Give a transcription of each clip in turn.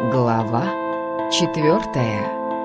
Глава 4.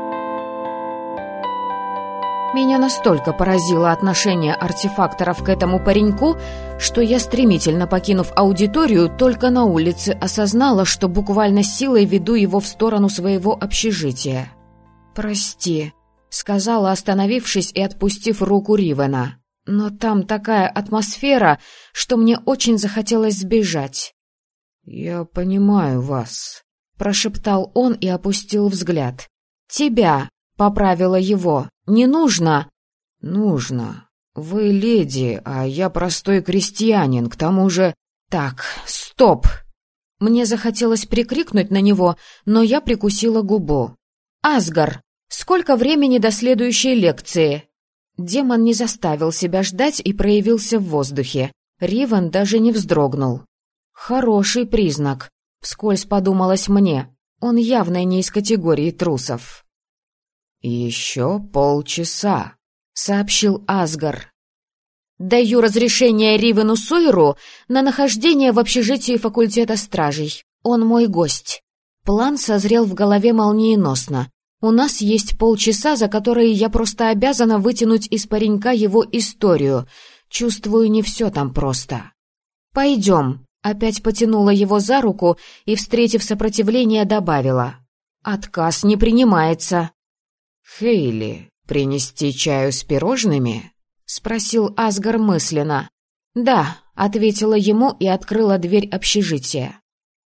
Меня настолько поразило отношение артефакторов к этому пареньку, что я, стремительно покинув аудиторию, только на улице осознала, что буквально силой веду его в сторону своего общежития. «Прости», — сказала, остановившись и отпустив руку Ривена. «Но там такая атмосфера, что мне очень захотелось сбежать». «Я понимаю вас», — прошептал он и опустил взгляд. «Тебя», — поправила его, — «не нужно». «Нужно. Вы леди, а я простой крестьянин, к тому же...» «Так, стоп!» Мне захотелось прикрикнуть на него, но я прикусила губу. «Асгар, сколько времени до следующей лекции?» Демон не заставил себя ждать и проявился в воздухе. Ривен даже не вздрогнул. «Хороший признак», — вскользь подумалось мне. Он явно не из категории трусов. «Еще полчаса», — сообщил Асгар. «Даю разрешение Ривену Сойеру на нахождение в общежитии факультета стражей. Он мой гость». План созрел в голове молниеносно. У нас есть полчаса, за которые я просто обязана вытянуть из паренька его историю. Чувствую, не все там просто. «Пойдем», — опять потянула его за руку и, встретив сопротивление, добавила. «Отказ не принимается». «Хейли, принести чаю с пирожными?» — спросил Асгар мысленно. «Да», — ответила ему и открыла дверь общежития.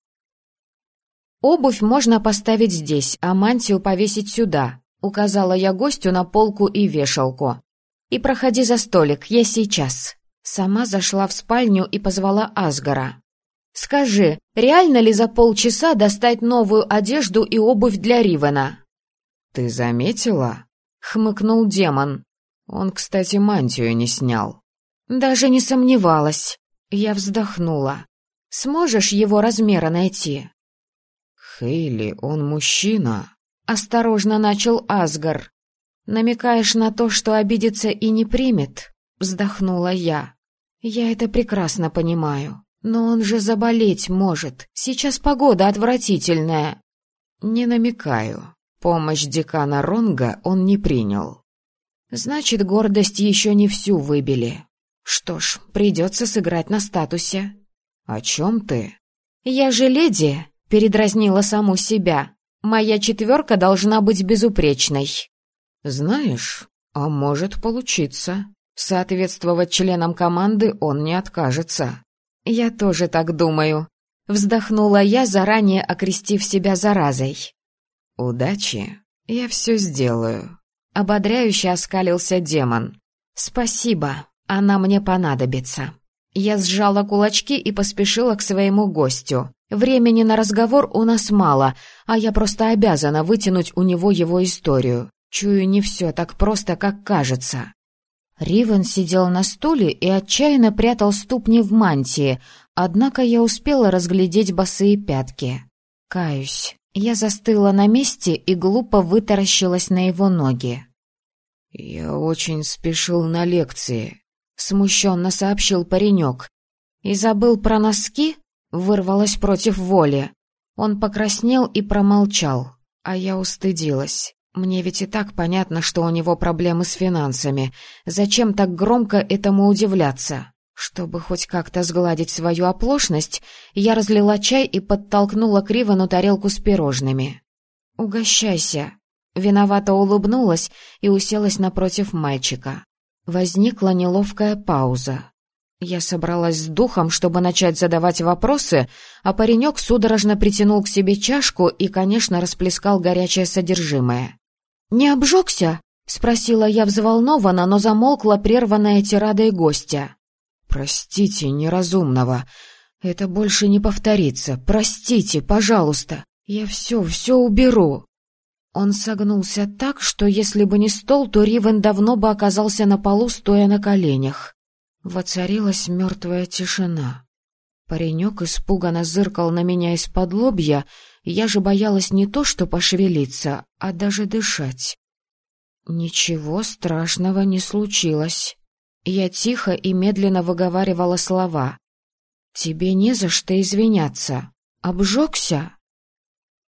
«Обувь можно поставить здесь, а мантию повесить сюда», — указала я гостю на полку и вешалку. «И проходи за столик, я сейчас». Сама зашла в спальню и позвала Асгара. «Скажи, реально ли за полчаса достать новую одежду и обувь для Ривена?» «Ты заметила?» — хмыкнул демон. Он, кстати, мантию не снял. «Даже не сомневалась». Я вздохнула. «Сможешь его размера найти?» «Хейли, он мужчина», — осторожно начал Асгар. «Намекаешь на то, что обидится и не примет?» — вздохнула я. «Я это прекрасно понимаю. Но он же заболеть может. Сейчас погода отвратительная». «Не намекаю. Помощь декана Ронга он не принял». «Значит, гордость еще не всю выбили. Что ж, придется сыграть на статусе». «О чем ты?» «Я же леди», — передразнила саму себя. «Моя четверка должна быть безупречной». «Знаешь, а может получиться. Соответствовать членам команды он не откажется». «Я тоже так думаю», — вздохнула я, заранее окрестив себя заразой. «Удачи, я все сделаю», — ободряюще оскалился демон. «Спасибо, она мне понадобится». Я сжала кулачки и поспешила к своему гостю. Времени на разговор у нас мало, а я просто обязана вытянуть у него его историю. Чую, не все так просто, как кажется. Ривен сидел на стуле и отчаянно прятал ступни в мантии, однако я успела разглядеть босые пятки. Каюсь, я застыла на месте и глупо вытаращилась на его ноги. «Я очень спешил на лекции», — смущенно сообщил паренек. «И забыл про носки?» — вырвалась против воли. Он покраснел и промолчал, а я устыдилась. Мне ведь и так понятно, что у него проблемы с финансами. Зачем так громко этому удивляться? Чтобы хоть как-то сгладить свою оплошность, я разлила чай и подтолкнула к Ривену тарелку с пирожными. «Угощайся». Виновато улыбнулась и уселась напротив мальчика. Возникла неловкая пауза. Я собралась с духом, чтобы начать задавать вопросы, а паренек судорожно притянул к себе чашку и, конечно, расплескал горячее содержимое. «Не обжегся?» — спросила я взволнованно, но замолкла прерванная тирадой гостя. «Простите неразумного. Это больше не повторится. Простите, пожалуйста. Я все уберу». Он согнулся так, что если бы не стол, то Ривен давно бы оказался на полу, стоя на коленях. Воцарилась мертвая тишина. Паренек испуганно зыркал на меня из-под лобья, я же боялась не то что пошевелиться, а даже дышать. Ничего страшного не случилось. Я тихо и медленно выговаривала слова. «Тебе не за что извиняться. Обжегся?»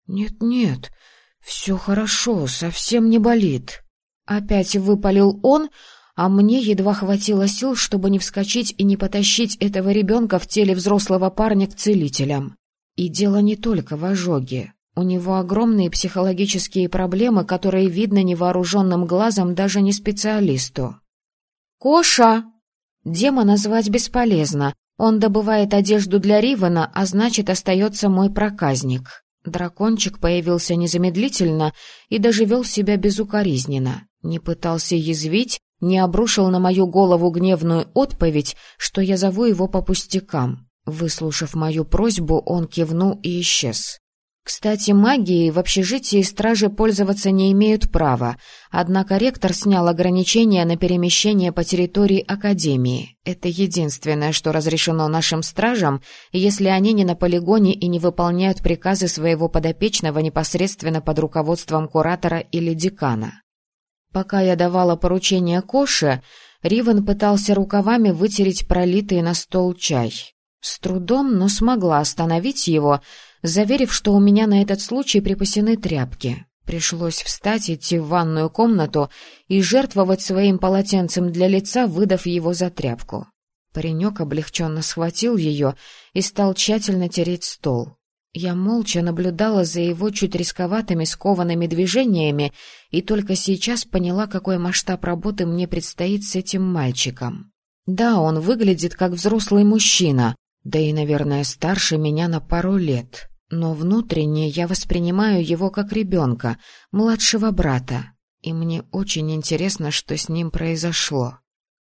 «Нет-нет, все хорошо, совсем не болит». Опять выпалил он, а мне едва хватило сил, чтобы не вскочить и не потащить этого ребенка в теле взрослого парня к целителям. И дело не только в ожоге. У него огромные психологические проблемы, которые видно невооруженным глазом даже не специалисту. «Коша!» Демона звать бесполезно. Он добывает одежду для Ривена, а значит, остается мой проказник. Дракончик появился незамедлительно и даже вел себя безукоризненно. Не пытался язвить, не обрушил на мою голову гневную отповедь, что я зову его по пустякам. Выслушав мою просьбу, он кивнул и исчез. Кстати, магией в общежитии стражи пользоваться не имеют права, однако ректор снял ограничения на перемещение по территории академии. Это единственное, что разрешено нашим стражам, если они не на полигоне и не выполняют приказы своего подопечного непосредственно под руководством куратора или декана. Пока я давала поручение Коше, Ривен пытался рукавами вытереть пролитый на стол чай. С трудом, но смогла остановить его, заверив, что у меня на этот случай припасены тряпки. Пришлось встать, идти в ванную комнату и жертвовать своим полотенцем для лица, выдав его за тряпку. Паренек облегченно схватил ее и стал тщательно тереть стол. Я молча наблюдала за его чуть рисковатыми скованными движениями и только сейчас поняла, какой масштаб работы мне предстоит с этим мальчиком. Да, он выглядит как взрослый мужчина, да и, наверное, старше меня на пару лет. Но внутренне я воспринимаю его как ребенка, младшего брата. И мне очень интересно, что с ним произошло.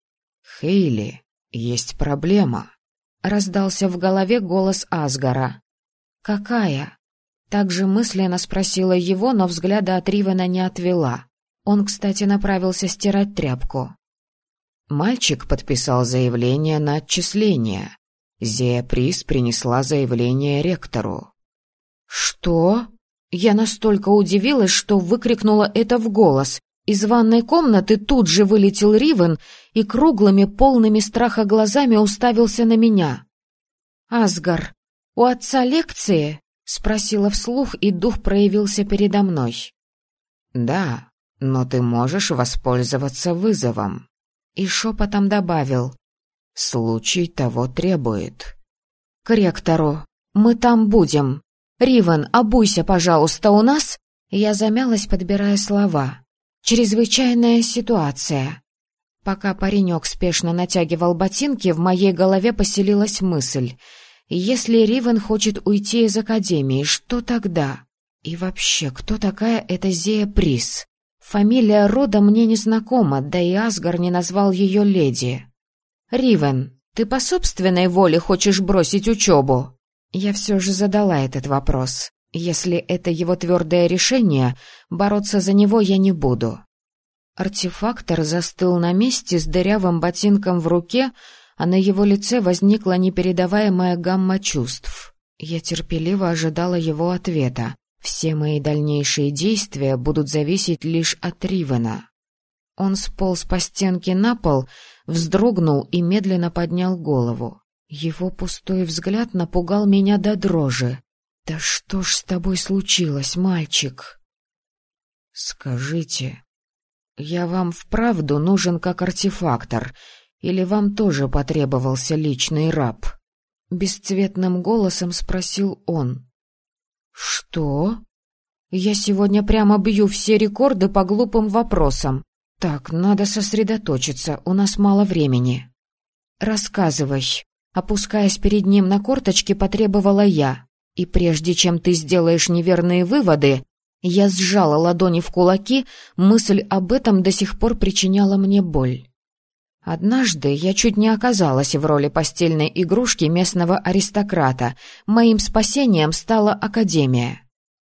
«Хейли, есть проблема», — раздался в голове голос Асгара. «Какая?» Также мысленно спросила его, но взгляда от Ривена не отвела. Он, кстати, направился стирать тряпку. Мальчик подписал заявление на отчисление. Зея Прис принесла заявление ректору. «Что?» Я настолько удивилась, что выкрикнула это в голос. Из ванной комнаты тут же вылетел Ривен и круглыми, полными страха глазами уставился на меня. «Асгар, у отца лекции?» — спросила вслух, и дух проявился передо мной. «Да, но ты можешь воспользоваться вызовом». И шепотом добавил: «Случай того требует». «К ректору. Мы там будем. Ривен, обуйся, пожалуйста, у нас...» Я замялась, подбирая слова. «Чрезвычайная ситуация». Пока паренек спешно натягивал ботинки, в моей голове поселилась мысль. Если Ривен хочет уйти из академии, что тогда? И вообще, кто такая эта Зея Прис? Фамилия рода мне не знакома, да и Асгар не назвал ее леди. «Ривен, ты по собственной воле хочешь бросить учебу?» Я все же задала этот вопрос. Если это его твердое решение, бороться за него я не буду. Артефактор застыл на месте с дырявым ботинком в руке, а на его лице возникла непередаваемая гамма чувств. Я терпеливо ожидала его ответа. Все мои дальнейшие действия будут зависеть лишь от Ривена. Он сполз по стенке на пол, вздрогнул и медленно поднял голову. Его пустой взгляд напугал меня до дрожи. «Да что ж с тобой случилось, мальчик?» «Скажите, я вам вправду нужен как артефактор, или вам тоже потребовался личный раб?» Бесцветным голосом спросил он. «Что?» «Я сегодня прямо бью все рекорды по глупым вопросам. Так, надо сосредоточиться, у нас мало времени». «Рассказывай». Опускаясь перед ним на корточки, потребовала я. И прежде чем ты сделаешь неверные выводы, я сжала ладони в кулаки, мысль об этом до сих пор причиняла мне боль. Однажды я чуть не оказалась в роли постельной игрушки местного аристократа. Моим спасением стала академия.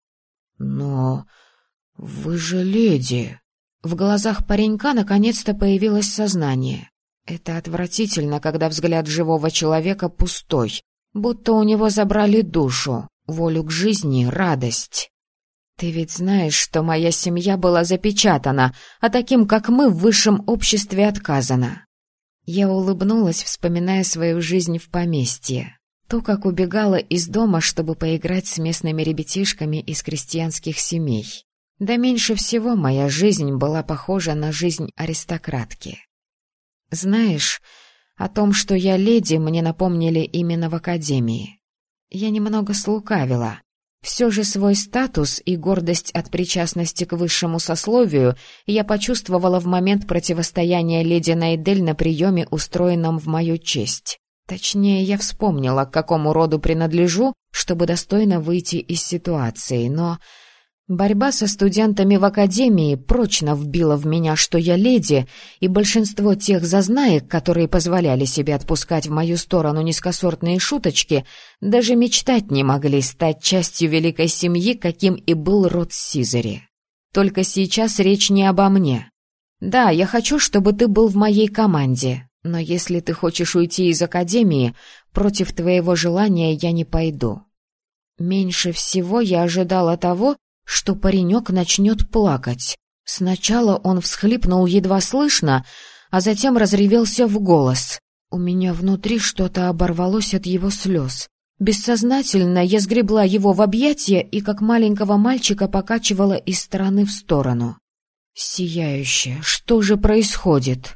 «Но вы же леди...» В глазах паренька наконец-то появилось сознание. Это отвратительно, когда взгляд живого человека пустой, будто у него забрали душу, волю к жизни, радость. Ты ведь знаешь, что моя семья была запечатана, а таким, как мы, в высшем обществе отказано. Я улыбнулась, вспоминая свою жизнь в поместье. То, как убегала из дома, чтобы поиграть с местными ребятишками из крестьянских семей. Да меньше всего моя жизнь была похожа на жизнь аристократки. Знаешь, о том, что я леди, мне напомнили именно в академии. Я немного слукавила. Все же свой статус и гордость от причастности к высшему сословию я почувствовала в момент противостояния леди Найдель на приеме, устроенном в мою честь. Точнее, я вспомнила, к какому роду принадлежу, чтобы достойно выйти из ситуации, но борьба со студентами в академии прочно вбила в меня, что я леди, и большинство тех зазнаек, которые позволяли себе отпускать в мою сторону низкосортные шуточки, даже мечтать не могли стать частью великой семьи, каким и был род Сизери. Только сейчас речь не обо мне. Да, я хочу, чтобы ты был в моей команде, но если ты хочешь уйти из академии, против твоего желания я не пойду. Меньше всего я ожидала того, что паренек начнет плакать. Сначала он всхлипнул едва слышно, а затем разревелся в голос. У меня внутри что-то оборвалось от его слез. Бессознательно я сгребла его в объятия и как маленького мальчика покачивала из стороны в сторону. Сияющее, что же происходит?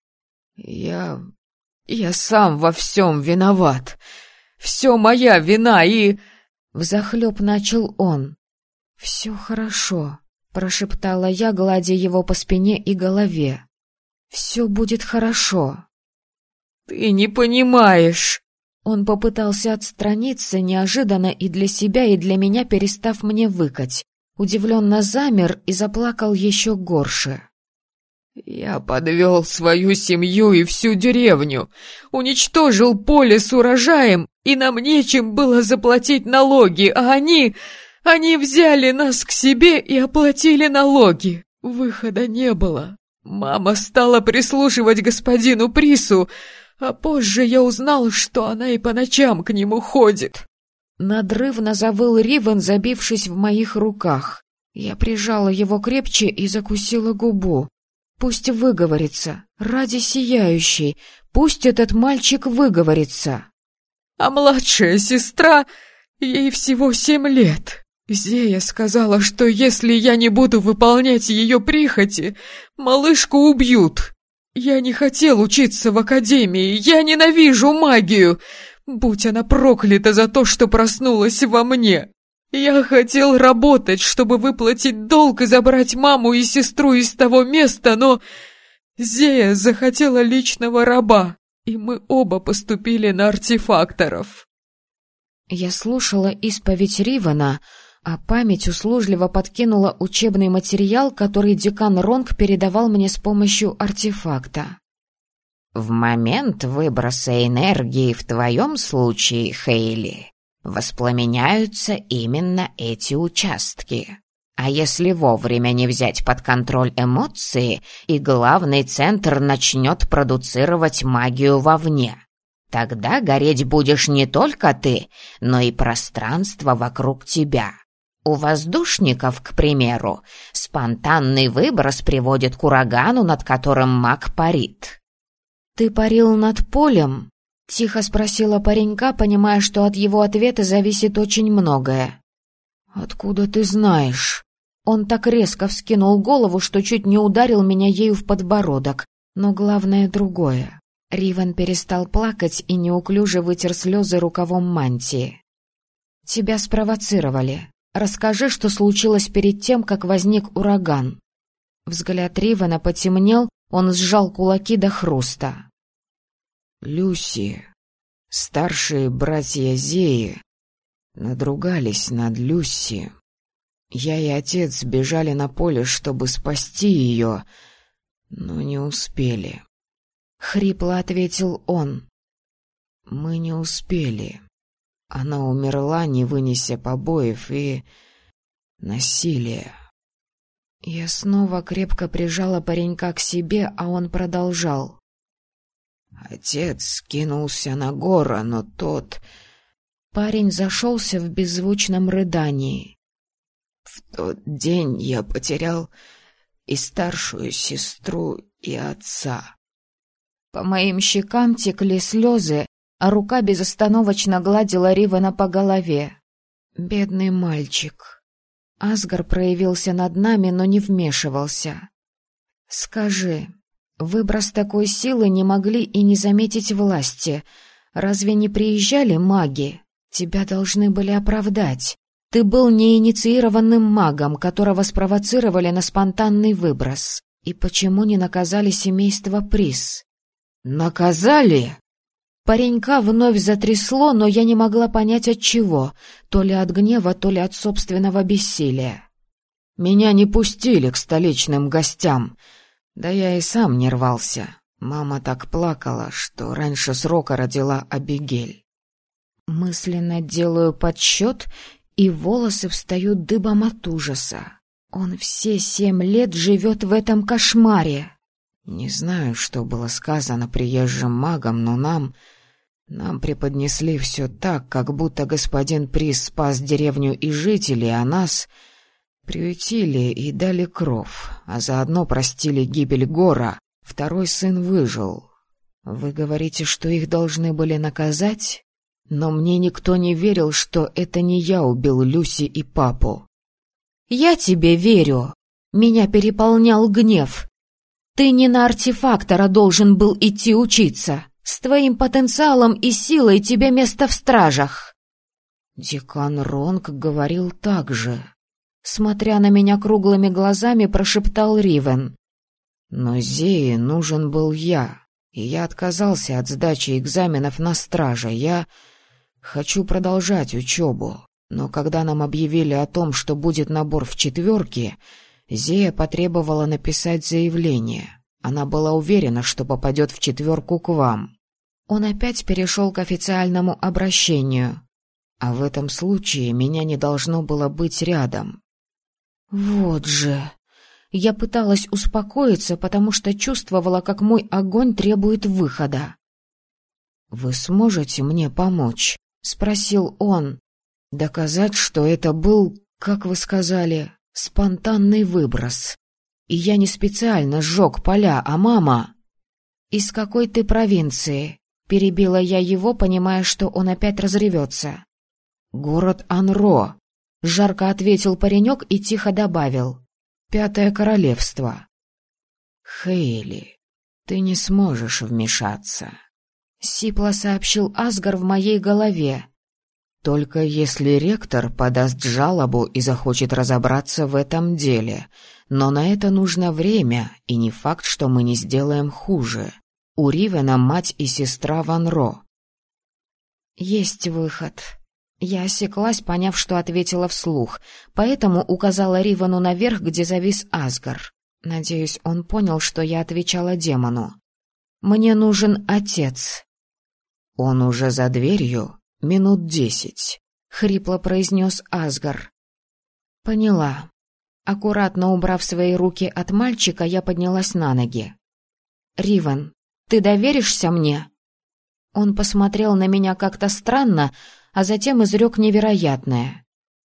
Я сам во всем виноват. Все моя вина и... Взахлеб начал он. «Все хорошо», — прошептала я, гладя его по спине и голове. «Все будет хорошо». «Ты не понимаешь!» Он попытался отстраниться неожиданно и для себя, и для меня, перестав мне выкать. Удивленно замер и заплакал еще горше. «Я подвел свою семью и всю деревню, уничтожил поле с урожаем, и нам нечем было заплатить налоги, а они взяли нас к себе и оплатили налоги. Выхода не было. Мама стала прислушивать господину Прису, а позже я узнал, что она и по ночам к нему ходит». Надрывно завыл Ривен, забившись в моих руках. Я прижала его крепче и закусила губу. Пусть выговорится, ради сияющей, пусть этот мальчик выговорится. А младшая сестра, ей всего 7 лет. Зея сказала, что если я не буду выполнять ее прихоти, малышку убьют. Я не хотел учиться в академии, я ненавижу магию, будь она проклята за то, что проснулась во мне. Я хотел работать, чтобы выплатить долг и забрать маму и сестру из того места, но Зея захотела личного раба, и мы оба поступили на артефакторов. Я слушала исповедь Ривена, а память услужливо подкинула учебный материал, который декан Ронг передавал мне с помощью артефакта. В момент выброса энергии в твоем случае, Хейли, воспламеняются именно эти участки. А если вовремя не взять под контроль эмоции, и главный центр начнет продуцировать магию вовне, тогда гореть будешь не только ты, но и пространство вокруг тебя. У воздушников, к примеру, спонтанный выброс приводит к урагану, над которым маг парит. «Ты парил над полем?» — тихо спросила паренька, понимая, что от его ответа зависит очень многое. «Откуда ты знаешь?» Он так резко вскинул голову, что чуть не ударил меня ею в подбородок. Но главное другое. Ривен перестал плакать и неуклюже вытер слезы рукавом мантии. «Тебя спровоцировали. Расскажи, что случилось перед тем, как возник ураган». Взгляд Ривена потемнел, он сжал кулаки до хруста. Люси, старшие братья Зеи, надругались над Люси. Я и отец бежали на поле, чтобы спасти ее, но не успели. Хрипло ответил он. Мы не успели. Она умерла, не вынеся побоев и насилия. Я снова крепко прижала паренька к себе, а он продолжал. Отец кинулся на Гора, но тот... Парень зашелся в беззвучном рыдании. В тот день я потерял и старшую сестру, и отца. По моим щекам текли слезы, а рука безостановочно гладила Ривена по голове. Бедный мальчик. Асгар проявился над нами, но не вмешивался. «Скажи, выброс такой силы не могли и не заметить власти. Разве не приезжали маги? Тебя должны были оправдать. Ты был неинициированным магом, которого спровоцировали на спонтанный выброс. И почему не наказали семейство Прис?» «Наказали?» Паренька вновь затрясло, но я не могла понять от чего, то ли от гнева, то ли от собственного бессилия. «Меня не пустили к столичным гостям. Да я и сам не рвался. Мама так плакала, что раньше срока родила Абигель». Мысленно делаю подсчет, и волосы встают дыбом от ужаса. Он все 7 лет живет в этом кошмаре. Не знаю, что было сказано приезжим магам, но нам преподнесли все так, как будто господин Прис спас деревню и жителей, а нас приютили и дали кров, а заодно простили гибель Гора. Второй сын выжил. Вы говорите, что их должны были наказать? Но мне никто не верил, что это не я убил Люси и папу. «Я тебе верю. Меня переполнял гнев. Ты не на артефактора должен был идти учиться. С твоим потенциалом и силой тебе место в стражах». Декан Ронг говорил так же. Смотря на меня круглыми глазами, прошептал Ривен. Но Зее нужен был я, и я отказался от сдачи экзаменов на страже. Я хочу продолжать учебу. Но когда нам объявили о том, что будет набор в 4, Зея потребовала написать заявление. Она была уверена, что попадет в 4 к вам. Он опять перешел к официальному обращению. А в этом случае меня не должно было быть рядом. Вот же. Я пыталась успокоиться, потому что чувствовала, как мой огонь требует выхода. «Вы сможете мне помочь?» — спросил он. «Доказать, что это был, как вы сказали, спонтанный выброс. И я не специально сжег поля, а мама...» «Из какой ты провинции?» — перебила я его, понимая, что он опять разревется. «Город Анро», — жарко ответил паренек и тихо добавил. 5 королевство. «Хейли, ты не сможешь вмешаться», — сипло сообщил Асгар в моей голове. «Только если ректор подаст жалобу и захочет разобраться в этом деле. Но на это нужно время, и не факт, что мы не сделаем хуже. У Ривена мать и сестра в Анро». «Есть выход». Я осеклась, поняв, что ответила вслух, поэтому указала Ривену наверх, где завис Асгар. Надеюсь, он понял, что я отвечала демону. «Мне нужен отец». «Он уже за дверью? Минут 10», — хрипло произнес Асгар. «Поняла». Аккуратно убрав свои руки от мальчика, я поднялась на ноги. «Ривен, ты доверишься мне?» Он посмотрел на меня как-то странно, а затем изрек невероятное.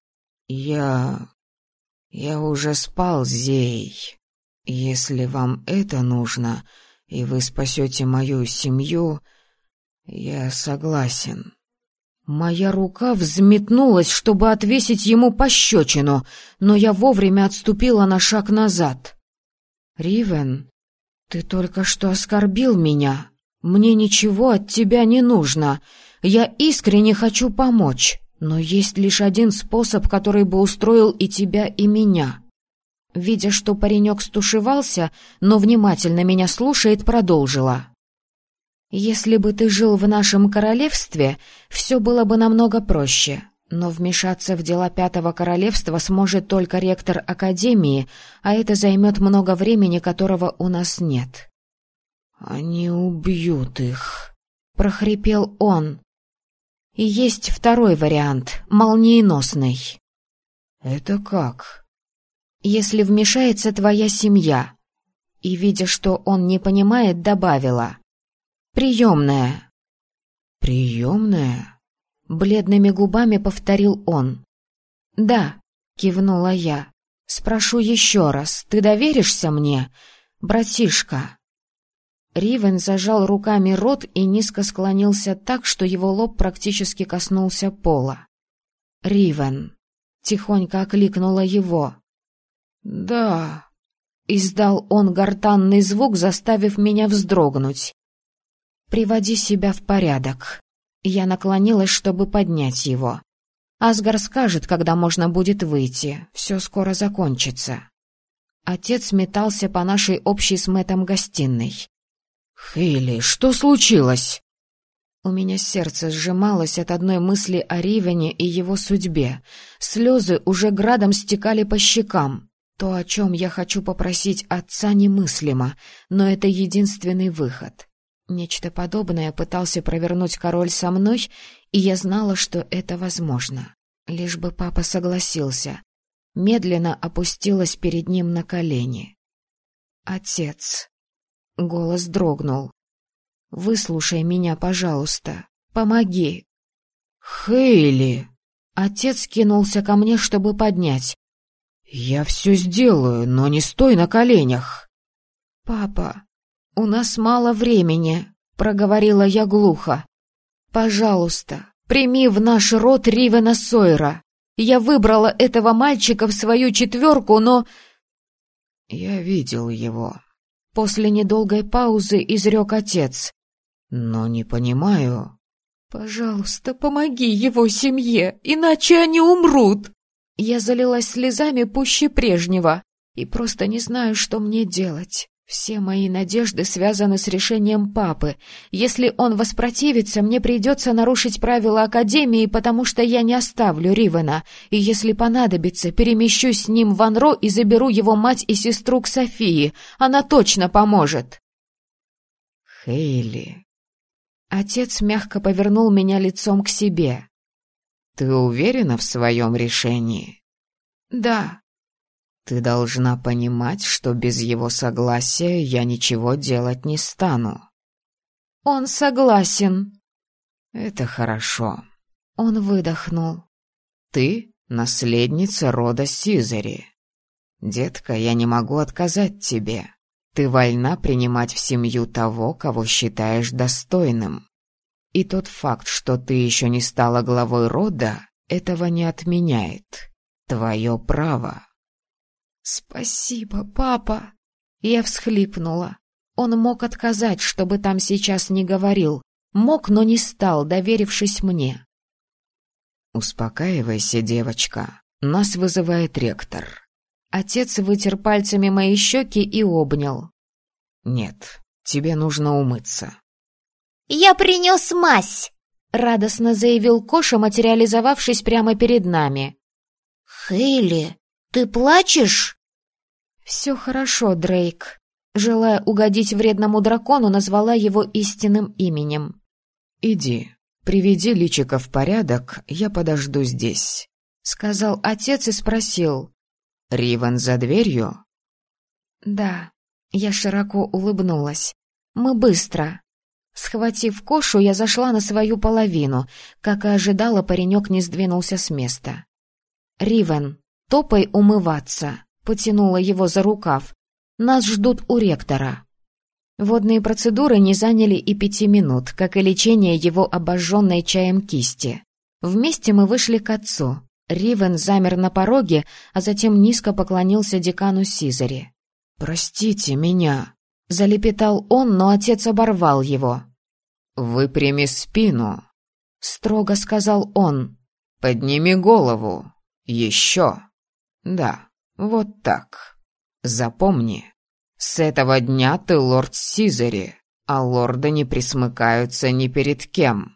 Я уже спал с Зеей. Если вам это нужно, и вы спасете мою семью, я согласен». Моя рука взметнулась, чтобы отвесить ему пощечину, но я вовремя отступила на шаг назад. «Ривен, ты только что оскорбил меня. Мне ничего от тебя не нужно. Я искренне хочу помочь, но есть лишь один способ, который бы устроил и тебя, и меня». Видя, что паренек стушевался, но внимательно меня слушает, продолжила. «Если бы ты жил в нашем королевстве, все было бы намного проще, но вмешаться в дела 5 королевства сможет только ректор академии, а это займет много времени, которого у нас нет». «Они убьют их», — прохрипел он. «И есть второй вариант, молниеносный». «Это как?» «Если вмешается твоя семья». И, видя, что он не понимает, добавила. «Приемная». «Приемная?» — бледными губами повторил он. «Да», — кивнула я. «Спрошу еще раз, ты доверишься мне, братишка?» Ривен зажал руками рот и низко склонился так, что его лоб практически коснулся пола. «Ривен!» — тихонько окликнула его. «Да!» — издал он гортанный звук, заставив меня вздрогнуть. «Приводи себя в порядок». Я наклонилась, чтобы поднять его. Асгар скажет, когда можно будет выйти. Все скоро закончится. Отец метался по нашей общей с Мэттом гостиной. «Хейли, что случилось?» У меня сердце сжималось от одной мысли о Ривене и его судьбе. Слезы уже градом стекали по щекам. То, о чем я хочу попросить отца, немыслимо, но это единственный выход. Нечто подобное пытался провернуть король со мной, и я знала, что это возможно. Лишь бы папа согласился. Медленно опустилась перед ним на колени. «Отец...» Голос дрогнул. «Выслушай меня, пожалуйста. Помоги». «Хейли!» Отец кинулся ко мне, чтобы поднять. «Я все сделаю, но не стой на коленях». «Папа, у нас мало времени», — проговорила я глухо. «Пожалуйста, прими в наш род Ривена Сойера. Я выбрала этого мальчика в свою четверку, но...» «Я видел его». После недолгой паузы изрек отец. «Но не понимаю...» «Пожалуйста, помоги его семье, иначе они умрут!» Я залилась слезами пуще прежнего и просто не знаю, что мне делать. Все мои надежды связаны с решением папы. Если он воспротивится, мне придется нарушить правила Академии, потому что я не оставлю Ривена, и если понадобится, перемещусь с ним в Анро и заберу его мать и сестру к Софии. Она точно поможет. «Хейли...» Отец мягко повернул меня лицом к себе. «Ты уверена в своем решении?» «Да». «Ты должна понимать, что без его согласия я ничего делать не стану». «Он согласен». «Это хорошо». Он выдохнул. «Ты наследница рода Сизари. Детка, я не могу отказать тебе. Ты вольна принимать в семью того, кого считаешь достойным. И тот факт, что ты еще не стала главой рода, этого не отменяет. Твое право». «Спасибо, папа!» Я всхлипнула. Он мог отказать, чтобы там сейчас не говорил. Мог, но не стал, доверившись мне. «Успокаивайся, девочка. Нас вызывает ректор». Отец вытер пальцами мои щеки и обнял. «Нет, тебе нужно умыться». «Я принес мазь!» — радостно заявил Коша, материализовавшись прямо перед нами. «Хейли, ты плачешь?» «Все хорошо, Дрейк». Желая угодить вредному дракону, назвала его истинным именем. «Иди, приведи личико в порядок, я подожду здесь», — сказал отец и спросил. «Ривен за дверью?» «Да». Я широко улыбнулась. «Мы быстро». Схватив Кошу, я зашла на свою половину. Как и ожидала, паренек не сдвинулся с места. «Ривен, топай умываться», — потянула его за рукав. «Нас ждут у ректора». Водные процедуры не заняли и 5 минут, как и лечение его обожженной чаем кисти. Вместе мы вышли к отцу. Ривен замер на пороге, а затем низко поклонился декану Сизари. «Простите меня», — залепетал он, но отец оборвал его. «Выпрями спину», — строго сказал он. «Подними голову. Еще. Да, вот так. Запомни, с этого дня ты лорд Сизари, а лорды не присмыкаются ни перед кем».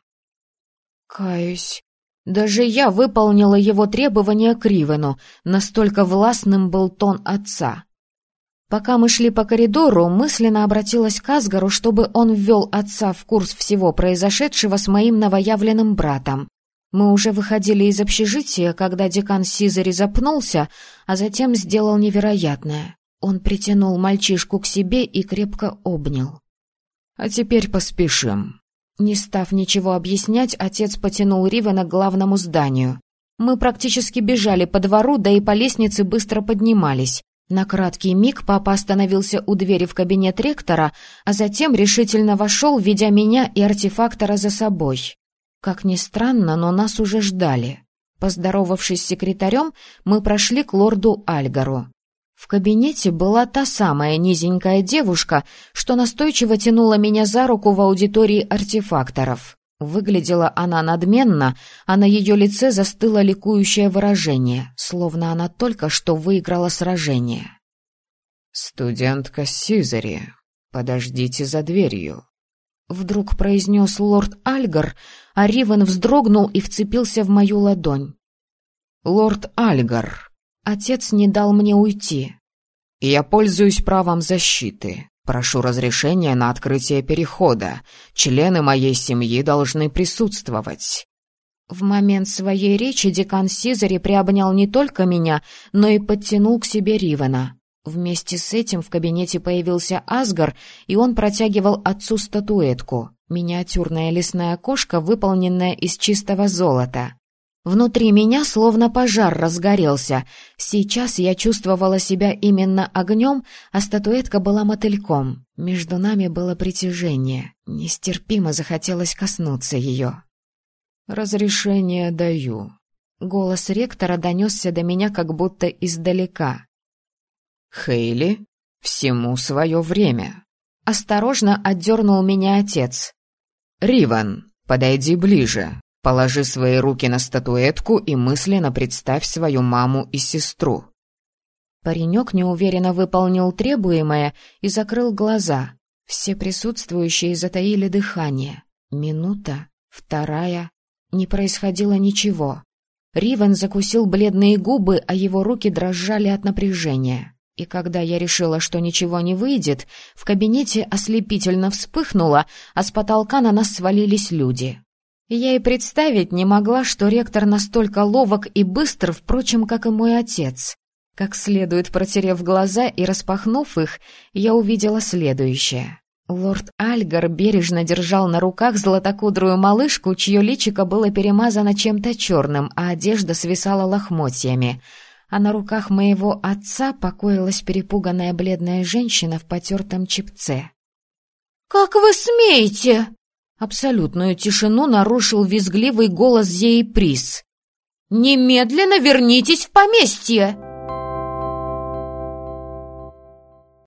Каюсь. Даже я выполнила его требования к Ривену, настолько властным был тон отца. Пока мы шли по коридору, мысленно обратилась к Асгару, чтобы он ввел отца в курс всего произошедшего с моим новоявленным братом. Мы уже выходили из общежития, когда декан Сизари запнулся, а затем сделал невероятное. Он притянул мальчишку к себе и крепко обнял. «А теперь поспешим». Не став ничего объяснять, отец потянул Ривена к главному зданию. Мы практически бежали по двору, да и по лестнице быстро поднимались. На краткий миг папа остановился у двери в кабинет ректора, а затем решительно вошел, ведя меня и артефактора за собой. Как ни странно, но нас уже ждали. Поздоровавшись с секретарем, мы прошли к лорду Альгару. В кабинете была та самая низенькая девушка, что настойчиво тянула меня за руку в аудитории артефакторов. Выглядела она надменно, а на ее лице застыло ликующее выражение, словно она только что выиграла сражение. «Студентка Сизари, подождите за дверью», — вдруг произнес лорд Альгар, а Ривен вздрогнул и вцепился в мою ладонь. «Лорд Альгар, отец не дал мне уйти. Я пользуюсь правом защиты. Прошу разрешения на открытие перехода. Члены моей семьи должны присутствовать». В момент своей речи декан Сизари приобнял не только меня, но и подтянул к себе Ривена. Вместе с этим в кабинете появился Асгар, и он протягивал отцу статуэтку. Миниатюрная лесная кошка, выполненная из чистого золота. Внутри меня словно пожар разгорелся. Сейчас я чувствовала себя именно огнем, а статуэтка была мотыльком. Между нами было притяжение. Нестерпимо захотелось коснуться ее. «Разрешение даю». Голос ректора донесся до меня как будто издалека. «Хейли, всему свое время». Осторожно отдернул меня отец. «Ривен, подойди ближе. Положи свои руки на статуэтку и мысленно представь свою маму и сестру». Паренек неуверенно выполнил требуемое и закрыл глаза. Все присутствующие затаили дыхание. Минута, вторая. Не происходило ничего. Ривен закусил бледные губы, а его руки дрожали от напряжения. И когда я решила, что ничего не выйдет, в кабинете ослепительно вспыхнуло, а с потолка на нас свалились люди. Я и представить не могла, что ректор настолько ловок и быстр, впрочем, как и мой отец. Как следует протерев глаза и распахнув их, я увидела следующее. Лорд Альгар бережно держал на руках златокудрую малышку, чье личико было перемазано чем-то черным, а одежда свисала лохмотьями. А на руках моего отца покоилась перепуганная бледная женщина в потертом чепце. «Как вы смеете?» Абсолютную тишину нарушил визгливый голос Зеи Прис. «Немедленно вернитесь в поместье!»